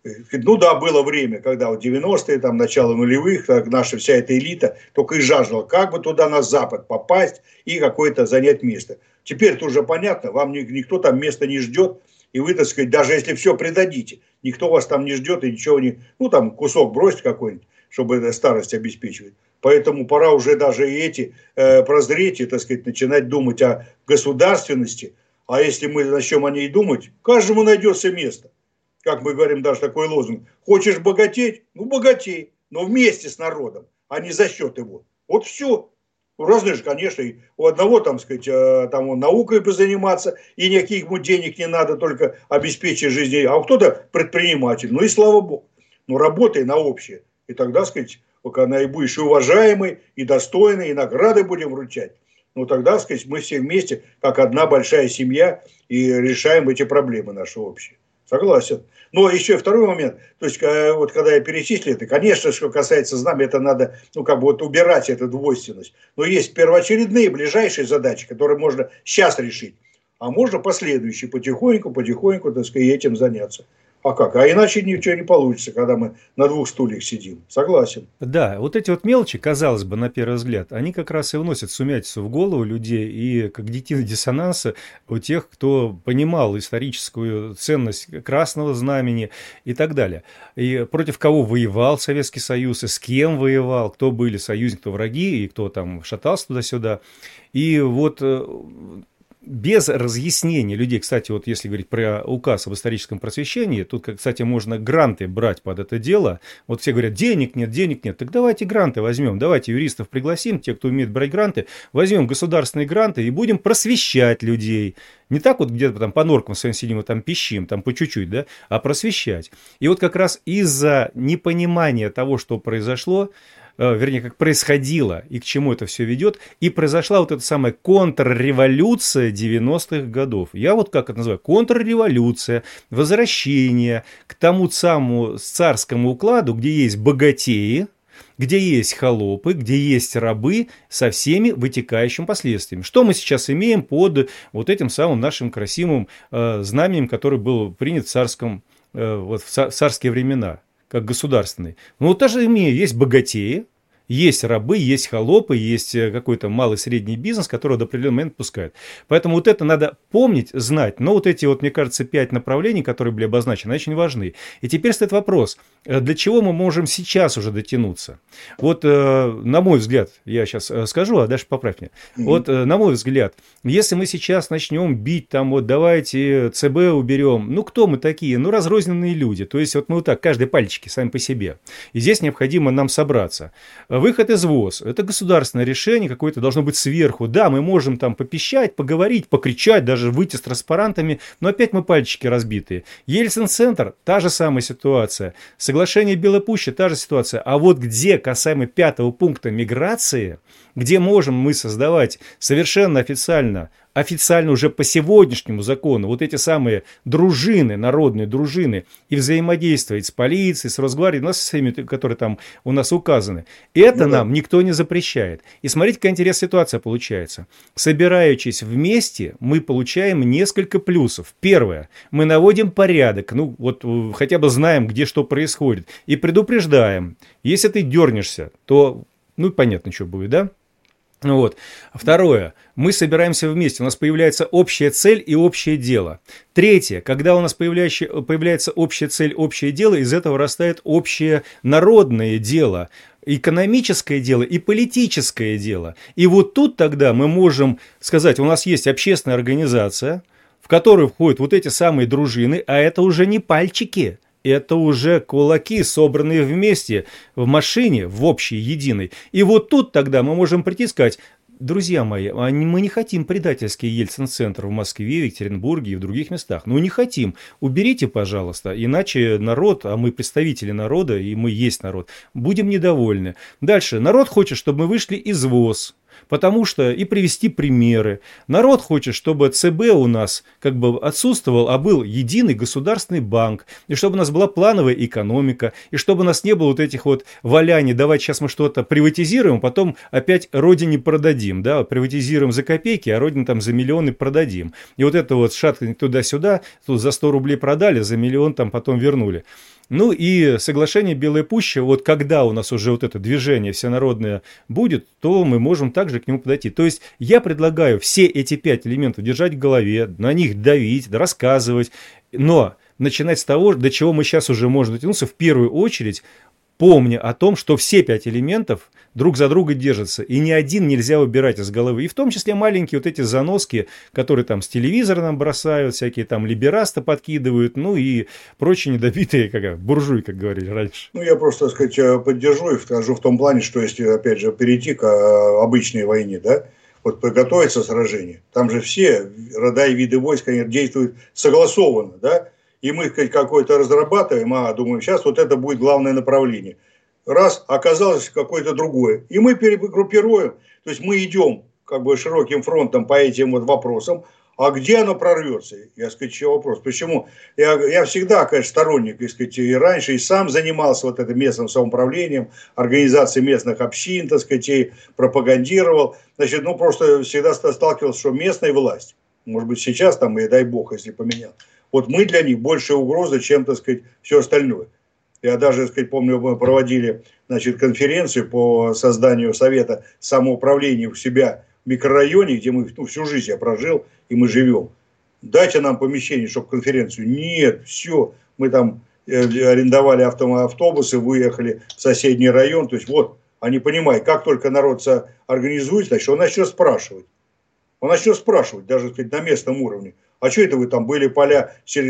Ну да, было время, когда в девяностые, там, начало нулевых, наша вся эта элита только и жаждала, как бы туда на Запад попасть и какое-то занять место. Теперь-то уже понятно, вам никто там места не ждет, и вы, так сказать, даже если все предадите, никто вас там не ждет и ничего не... Ну там кусок бросить какой-нибудь, чтобы старость обеспечивать. Поэтому пора уже даже и эти э, прозреть и, так сказать, начинать думать о государственности. А если мы начнем о ней думать, каждому найдется место. Как мы говорим, даже такой лозунг. Хочешь богатеть? Ну, богатей. Но вместе с народом, а не за счет его. Вот все. Разные же, конечно, и у одного, там, сказать, там, он наукой позаниматься, и никаких ему денег не надо, только обеспечить жизнь. А у кто-то предприниматель. Ну и слава богу. Ну, работай на общее. И тогда, сказать, пока и будешь и уважаемый, и достойный, и награды будем вручать. Ну, тогда, сказать, мы все вместе, как одна большая семья, и решаем эти проблемы наши общие. Согласен. Но еще и второй момент, то есть вот когда я перечислил это, конечно, что касается знамя, это надо, ну как бы вот убирать эту двойственность. Но есть первоочередные, ближайшие задачи, которые можно сейчас решить, а можно последующие, потихоньку, потихоньку, так сказать, этим заняться. А как? А иначе ничего не получится, когда мы на двух стульях сидим. Согласен. Да, вот эти вот мелочи, казалось бы, на первый взгляд, они как раз и вносят сумятицу в голову людей и когнитивный диссонанс у тех, кто понимал историческую ценность Красного Знамени и так далее. И против кого воевал Советский Союз, и с кем воевал, кто были союзники, кто враги, и кто там шатался туда-сюда. И вот... без разъяснения людей, кстати, вот если говорить про указ об историческом просвещении, тут, кстати, можно гранты брать под это дело. Вот все говорят, денег нет, денег нет. Так давайте гранты возьмем, давайте юристов пригласим, те, кто умеет брать гранты, возьмем государственные гранты и будем просвещать людей. Не так вот где-то там по норкам своим сидим и там пищим, там по чуть-чуть, да, а просвещать. И вот как раз из-за непонимания того, что произошло, вернее, как происходило и к чему это все ведет, и произошла вот эта самая контрреволюция девяностых годов. Я вот как это называю, контрреволюция, возвращение к тому самому царскому укладу, где есть богатеи, где есть холопы, где есть рабы со всеми вытекающими последствиями. Что мы сейчас имеем под вот этим самым нашим красивым э, знаменем, который был принят в, царском, э, вот в царские времена, как государственный. Ну, вот даже имея, есть богатеи, есть рабы, есть холопы, есть какой-то малый средний бизнес, который до определенного момента пускают. Поэтому вот это надо помнить, знать. Но вот эти вот, мне кажется, пять направлений, которые были обозначены, очень важны. И теперь стоит вопрос, для чего мы можем сейчас уже дотянуться? Вот, на мой взгляд, я сейчас скажу, а дальше поправь меня. Mm-hmm. Вот, на мой взгляд, если мы сейчас начнем бить, там, вот, давайте ЦБ уберем, ну, кто мы такие? Ну, разрозненные люди. То есть, вот мы вот так, каждый пальчики сами по себе. И здесь необходимо нам собраться. Выход из ВОЗ – это государственное решение, какое-то должно быть сверху. Да, мы можем там попищать, поговорить, покричать, даже выйти с транспарантами, но опять мы пальчики разбитые. Ельцин-центр – та же самая ситуация. Соглашение Белой Пущи – та же ситуация. А вот где касаемо пятого пункта миграции, где можем мы создавать совершенно официально, официально уже по сегодняшнему закону вот эти самые дружины, народные дружины, и взаимодействовать с полицией, с Росгвардией, ну, со всеми, которые там у нас указаны. Это ну, нам да. никто не запрещает. И смотрите, какая интересная ситуация получается. Собираючись вместе, мы получаем несколько плюсов. Первое, мы наводим порядок, ну вот хотя бы знаем, где что происходит, и предупреждаем. Если ты дернешься, то, ну, понятно, что будет, да? Вот. Второе. Мы собираемся вместе. У нас появляется общая цель и общее дело. Третье. Когда у нас появляется, появляется общая цель, общее дело, из этого растает общее народное дело, экономическое дело и политическое дело. И вот тут тогда мы можем сказать, у нас есть общественная организация, в которую входят вот эти самые дружины, а это уже не пальчики. Это уже кулаки, собранные вместе в машине, в общей, единой. И вот тут тогда мы можем прийти и сказать, друзья мои, мы не хотим предательский Ельцин-центр в Москве, в Екатеринбурге и в других местах. Ну, не хотим. Уберите, пожалуйста, иначе народ, а мы представители народа, и мы есть народ, будем недовольны. Дальше. Народ хочет, чтобы мы вышли из ВОЗ. Потому что и привести примеры. Народ хочет, чтобы ЦБ у нас как бы отсутствовал, а был единый государственный банк, и чтобы у нас была плановая экономика, и чтобы у нас не было вот этих вот валяний, давайте сейчас мы что-то приватизируем, потом опять родине продадим, да, приватизируем за копейки, а родине там за миллионы продадим. И вот это вот шатканье туда-сюда, тут за сто рублей продали, за миллион там потом вернули. Ну и соглашение Белой Пущи, вот когда у нас уже вот это движение всенародное будет, то мы можем также к нему подойти. То есть я предлагаю все эти пять элементов держать в голове, на них давить, рассказывать, но начинать с того, до чего мы сейчас уже можем дотянуться, в первую очередь, помня о том, что все пять элементов друг за друга держатся, и ни один нельзя выбирать из головы. И в том числе маленькие вот эти заноски, которые там с телевизора нам бросают, всякие там либерасты подкидывают, ну и прочие недобитые, как буржуи, как говорили раньше. Ну, я просто, так сказать, поддержу и скажу в том плане, что если, опять же, перейти к обычной войне, да, вот подготовиться к сражению, там же все рода и виды войск, они действуют согласованно, да, и мы какое-то разрабатываем, а думаем, сейчас вот это будет главное направление. Раз, оказалось какое-то другое. И мы перегруппируем, то есть мы идем как бы широким фронтом по этим вот вопросам, а где оно прорвется? Я сказать, еще вопрос. Почему? Я, я всегда, конечно, сторонник, так сказать, и раньше, и сам занимался вот этим местным самоуправлением, организацией местных общин, так сказать, и пропагандировал. Значит, ну просто всегда сталкивался, что местная власть, может быть, сейчас там, и дай бог, если поменял, вот мы для них большая угроза, чем, так сказать, все остальное. Я даже, так сказать, помню, мы проводили, значит, конференцию по созданию совета самоуправления у себя в микрорайоне, где мы, ну, всю жизнь я прожил, и мы живем. Дайте нам помещение, чтобы конференцию. Нет, все. Мы там арендовали автобусы, выехали в соседний район. То есть вот, они понимают, как только народ организуется, значит, он начнет спрашивать. Он начнет спрашивать, даже, так сказать, на местном уровне. А что это вы там были, поля все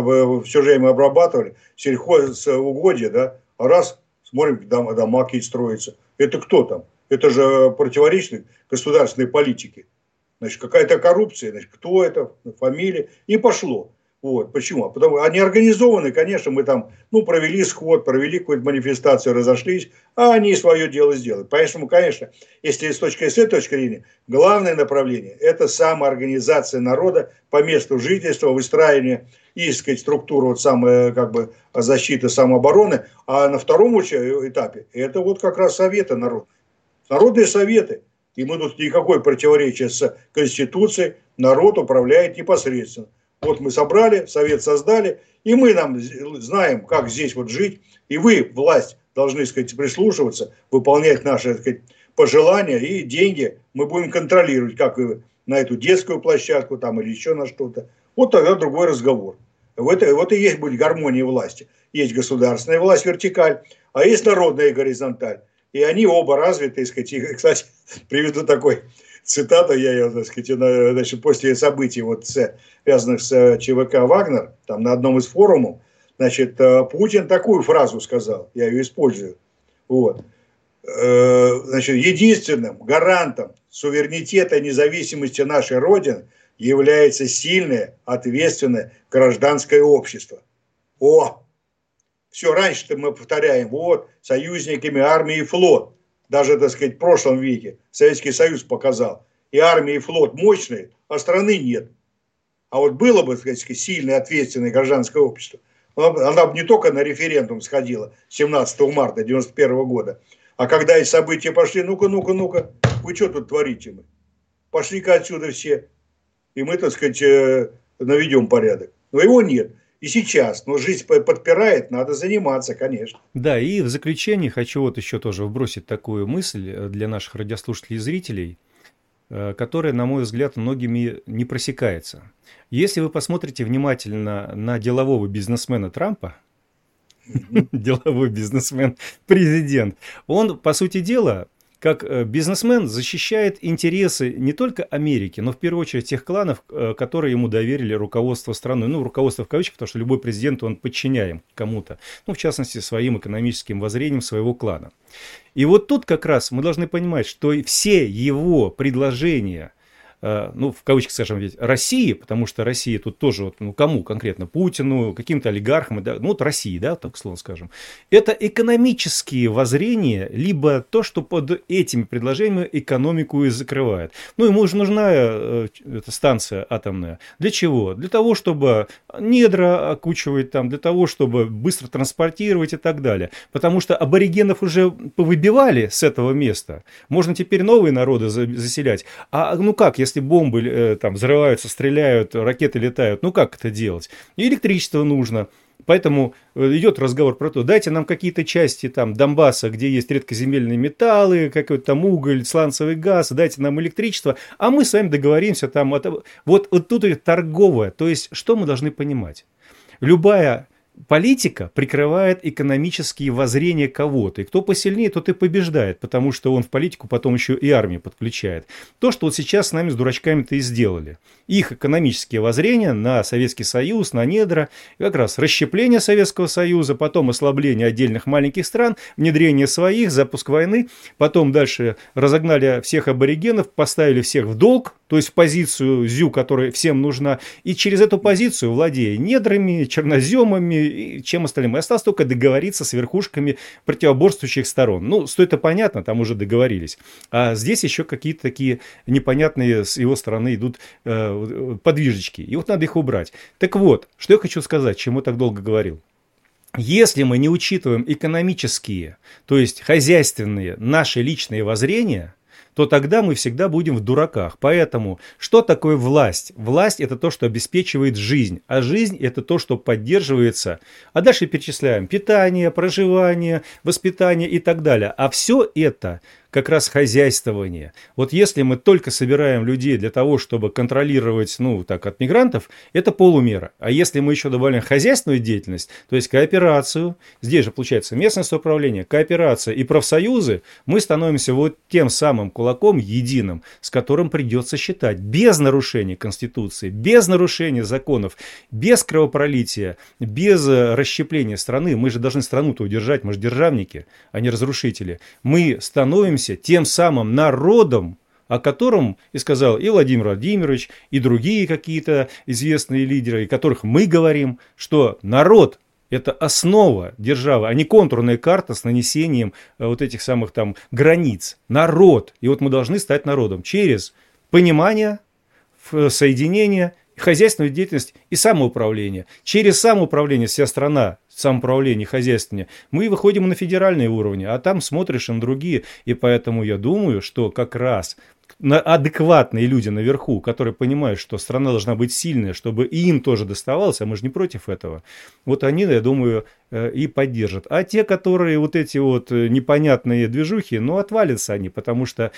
время обрабатывали, сельхозугодья, да? А раз, смотрим, дома, дома какие строятся. Это кто там? Это же противоречит государственной политике. Значит, какая-то коррупция, значит, кто это, фамилия, и пошло. Вот, почему? Потому они организованы, конечно, мы там, ну, провели сход, провели какую-то манифестацию, разошлись, а они свое дело сделают. Поэтому, конечно, если с точки, с этой точки зрения, главное направление – это самоорганизация народа по месту жительства, выстраивание и, сказать, структуру вот самой, как бы, защиты, самообороны, а на втором этапе – это вот как раз советы народные. Народные советы. И мы тут никакой противоречия с Конституцией, народ управляет непосредственно. Вот мы собрали, совет создали, и мы нам знаем, как здесь вот жить. И вы, власть, должны, сказать, прислушиваться, выполнять наши, сказать, пожелания, и деньги мы будем контролировать, как вы на эту детскую площадку там, или еще на что-то. Вот тогда другой разговор. Вот, вот и есть будет гармония власти. Есть государственная власть, вертикаль, а есть народная горизонталь. И они оба развиты, сказать. И, кстати, приведу такой цитату, я ее, так сказать, значит, после событий, вот, связанных с ЧВК «Вагнер», там на одном из форумов, значит, Путин такую фразу сказал, я ее использую. Вот. Значит, единственным гарантом суверенитета и независимости нашей Родины является сильное, ответственное гражданское общество. О! Все, раньше-то мы повторяем, вот, союзниками армии и флот. Даже, так сказать, в прошлом веке Советский Союз показал. И армия, и флот мощные, а страны нет. А вот было бы, так сказать, сильное, ответственное гражданское общество, она, она бы не только на референдум сходила семнадцатого марта девяносто первого года, а когда эти события пошли, ну-ка, ну-ка, ну-ка, вы что тут творите мы? Пошли-ка отсюда все. И мы, так сказать, наведем порядок. Но его нет. И сейчас, но жизнь подпирает, надо заниматься, конечно. Да, и в заключение хочу вот еще тоже вбросить такую мысль для наших радиослушателей и зрителей, которая, на мой взгляд, многими не просекается. Если вы посмотрите внимательно на делового бизнесмена Трампа, деловой бизнесмен, президент, он, по сути дела, как бизнесмен защищает интересы не только Америки, но в первую очередь тех кланов, которые ему доверили руководство страной. Ну, руководство в кавычках, потому что любой президент, он подчиняем кому-то. Ну, в частности, своим экономическим воззрением своего клана. И вот тут как раз мы должны понимать, что все его предложения ну, в кавычках, скажем, ведь России, потому что Россия тут тоже, вот, ну, кому конкретно, Путину, каким-то олигархам, да, ну, вот России, да, так словно скажем, это экономические воззрения, либо то, что под этими предложениями экономику и закрывает. Ну, ему же нужна э, эта станция атомная. Для чего? Для того, чтобы недра окучивать там, для того, чтобы быстро транспортировать и так далее. Потому что аборигенов уже повыбивали с этого места. Можно теперь новые народы заселять. А ну как, если бомбы э, там взрываются, стреляют, ракеты летают, ну как это делать? И электричество нужно. Поэтому идет разговор про то, дайте нам какие-то части там Донбасса, где есть редкоземельные металлы, какой-то там уголь, сланцевый газ, дайте нам электричество, а мы с вами договоримся там. Вот, вот тут и торговая. То есть, что мы должны понимать? Любая политика прикрывает экономические воззрения кого-то. И кто посильнее, тот и побеждает, потому что он в политику потом еще и армию подключает. То, что вот сейчас с нами, с дурачками-то и сделали. Их экономические воззрения на Советский Союз, на недра, как раз расщепление Советского Союза, потом ослабление отдельных маленьких стран, внедрение своих, запуск войны, потом дальше разогнали всех аборигенов, поставили всех в долг, то есть в позицию ЗЮ, которая всем нужна, и через эту позицию, владея недрами, черноземами и чем остальным, и осталось только договориться с верхушками противоборствующих сторон. Ну, что это понятно, там уже договорились. А здесь еще какие-то такие непонятные с его стороны идут э, подвижечки, и вот надо их убрать. Так вот, что я хочу сказать, чему так долго говорил. Если мы не учитываем экономические, то есть хозяйственные, наши личные воззрения, то тогда мы всегда будем в дураках. Поэтому, что такое власть? Власть – это то, что обеспечивает жизнь, а жизнь – это то, что поддерживается. А дальше перечисляем питание, проживание, воспитание и так далее. А все это как раз хозяйствование. Вот если мы только собираем людей для того, чтобы контролировать, ну, так, от мигрантов, это полумера. А если мы еще добавляем хозяйственную деятельность, то есть кооперацию, здесь же получается местное самоуправление, кооперация и профсоюзы, мы становимся вот тем самым кулаком единым, с которым придется считать, без нарушения Конституции, без нарушения законов, без кровопролития, без расщепления страны. Мы же должны страну-то удержать, мы же державники, а не разрушители. Мы становимся тем самым народом, о котором и сказал и Владимир Владимирович, и другие какие-то известные лидеры, о которых мы говорим, что народ – это основа державы, а не контурная карта с нанесением вот этих самых там границ. Народ. И вот мы должны стать народом через понимание, соединение, хозяйственную деятельность и самоуправление. Через самоуправление вся страна, самоуправление, хозяйственное, мы выходим на федеральные уровни, а там смотришь на другие. И поэтому я думаю, что как раз адекватные люди наверху, которые понимают, что страна должна быть сильная, чтобы и им тоже доставалось, а мы же не против этого, вот они, я думаю, и поддержат. А те, которые вот эти вот непонятные движухи, ну, отвалятся они, потому что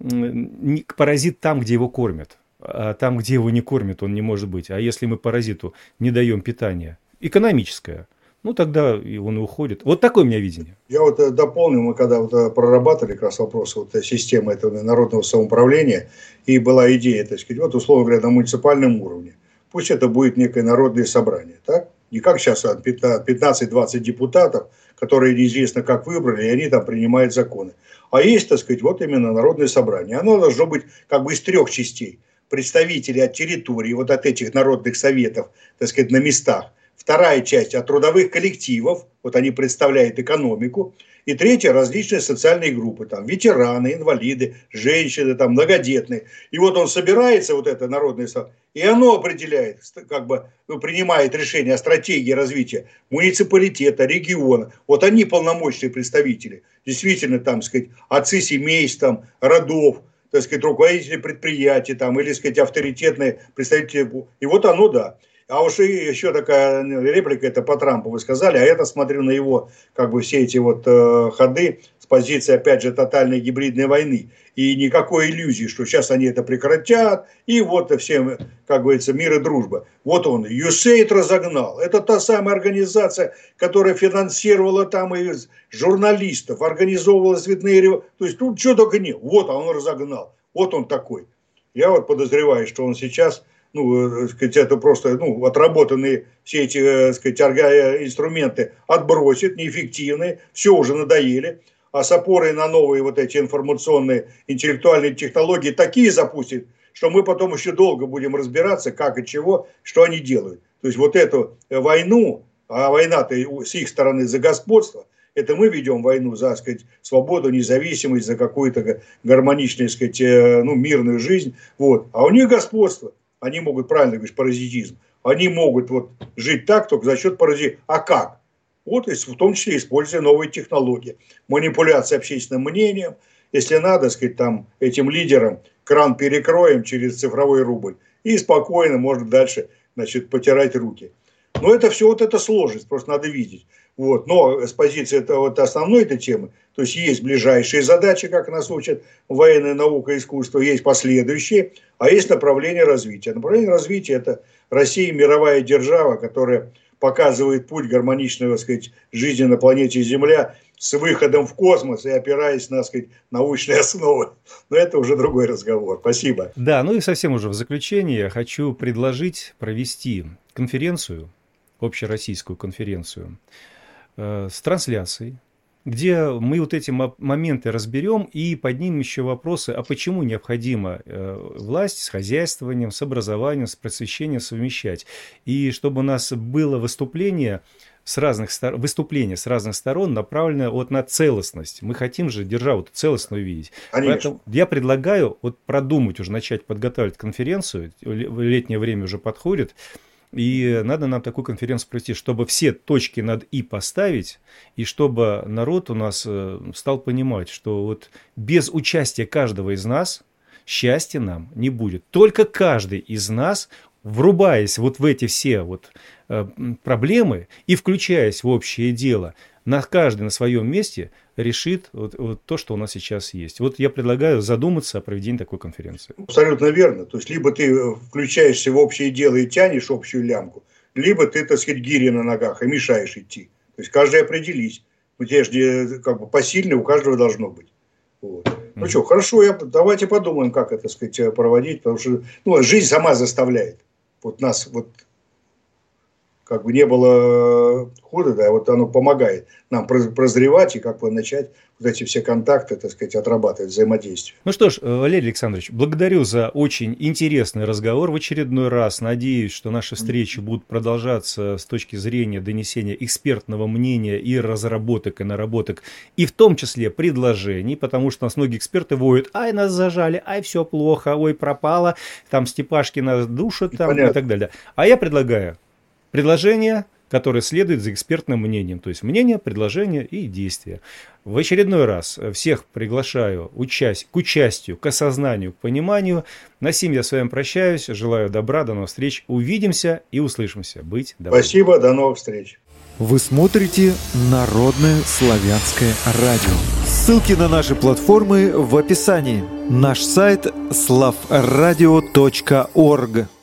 паразит там, где его кормят. А там, где его не кормят, он не может быть. А если мы паразиту не даем питания экономическое, ну тогда и он и уходит. Вот такое у меня видение. Я вот дополню, мы когда вот прорабатывали как раз вопрос вот системы этого народного самоуправления, и была идея, так сказать, вот условно говоря, на муниципальном уровне. Пусть это будет некое народное собрание, так? Не как сейчас пятнадцать-двадцать депутатов, которые неизвестно как выбрали, и они там принимают законы. А есть, так сказать, вот именно народное собрание. Оно должно быть как бы из трех частей. Представители от территории, вот от этих народных советов, так сказать, на местах. Вторая часть от трудовых коллективов, вот они представляют экономику. И третья – различные социальные группы, там ветераны, инвалиды, женщины, там многодетные. И вот он собирается, вот это народное собрание, и оно определяет, как бы, ну, принимает решение о стратегии развития муниципалитета, региона. Вот они полномочные представители. Действительно, там, так сказать, отцы семейств, там, родов, так сказать, руководители предприятий, там, или, так сказать, авторитетные представители. И вот оно, да. А уж и еще такая реплика, это по Трампу вы сказали, а я смотрю на его, как бы, все эти вот э, ходы с позиции, опять же, тотальной гибридной войны. И никакой иллюзии, что сейчас они это прекратят, и вот всем, как говорится, мир и дружба. Вот он, ю эс эй ай ди разогнал. Это та самая организация, которая финансировала там и журналистов, организовывала цветные революции. То есть тут что только нет. Вот он разогнал. Вот он такой. Я вот подозреваю, что он сейчас... Ну, сказать, это просто, ну, отработанные все эти, сказать, инструменты отбросит, неэффективные, все уже надоели, а с опорой на новые вот эти информационные, интеллектуальные технологии такие запустит что мы потом еще долго будем разбираться, как и чего, что они делают. То есть вот эту войну, а война-то с их стороны за господство, это мы ведем войну за, так сказать, свободу, независимость, за какую-то гармоничную, так сказать, ну, мирную жизнь. Вот. А у них господство. Они могут, правильно говоришь, паразитизм. Они могут вот жить так, только за счет паразитизма. А как? Вот, в том числе используя новые технологии. Манипуляция общественным мнением. Если надо, так сказать, там, этим лидерам кран перекроем через цифровой рубль. И спокойно можно дальше, значит, потирать руки. Но это все, вот эта сложность, просто надо видеть. Вот. Но с позиции это, вот основной этой темы, то есть есть ближайшие задачи, как нас учат военная наука и искусство, есть последующие, а есть направление развития. Направление развития – это Россия, мировая держава, которая показывает путь гармоничной, так сказать, жизни на планете Земля с выходом в космос и опираясь на, так сказать, научные основы. Но это уже другой разговор. Спасибо. Да, ну и совсем уже в заключение я хочу предложить провести конференцию, общероссийскую конференцию, э, с трансляцией, где мы вот эти моменты разберем и поднимем еще вопросы, а почему необходимо э, власть с хозяйствованием, с образованием, с просвещением совмещать. И чтобы у нас было выступление с разных сторон, выступление с разных сторон, направленное вот на целостность. Мы хотим же державу целостную видеть. Конечно. Поэтому я предлагаю вот продумать, уже начать подготавливать конференцию. Летнее время уже подходит. И надо нам такую конференцию провести, чтобы все точки над «и» поставить, и чтобы народ у нас стал понимать, что вот без участия каждого из нас счастья нам не будет. Только каждый из нас, врубаясь вот в эти все вот проблемы и включаясь в общее дело, на каждый на своем месте решит вот, вот то, что у нас сейчас есть. Вот я предлагаю задуматься о проведении такой конференции. Абсолютно верно. То есть, либо ты включаешься в общее дело и тянешь общую лямку, либо ты, так сказать, гири на ногах и мешаешь идти. То есть, каждый определись. У тебя же как бы посильное у каждого должно быть. Вот. Mm-hmm. Ну что, хорошо, я, давайте подумаем, как это, так сказать, проводить, потому что ну, жизнь сама заставляет. Вот нас вот как бы не было худа, да, вот оно помогает нам прозревать и как бы начать вот эти все контакты, так сказать, отрабатывать, взаимодействие. Ну что ж, Валерий Александрович, благодарю за очень интересный разговор в очередной раз. Надеюсь, что наши встречи будут продолжаться с точки зрения донесения экспертного мнения и разработок, и наработок, и в том числе предложений, потому что у нас многие эксперты воют: ай, нас зажали, ай, все плохо, ой, пропало, там Степашки нас душат, там, и так далее. А я предлагаю предложение, которое следует за экспертным мнением, то есть мнение, предложение и действие. В очередной раз всех приглашаю участь, к участию, к осознанию, к пониманию. На сим я с вами прощаюсь, желаю добра, до новых встреч, увидимся и услышимся. Быть добрым. Спасибо, до новых встреч. Вы смотрите Народное славянское радио. Ссылки на наши платформы в описании. Наш сайт славрадио точка орг.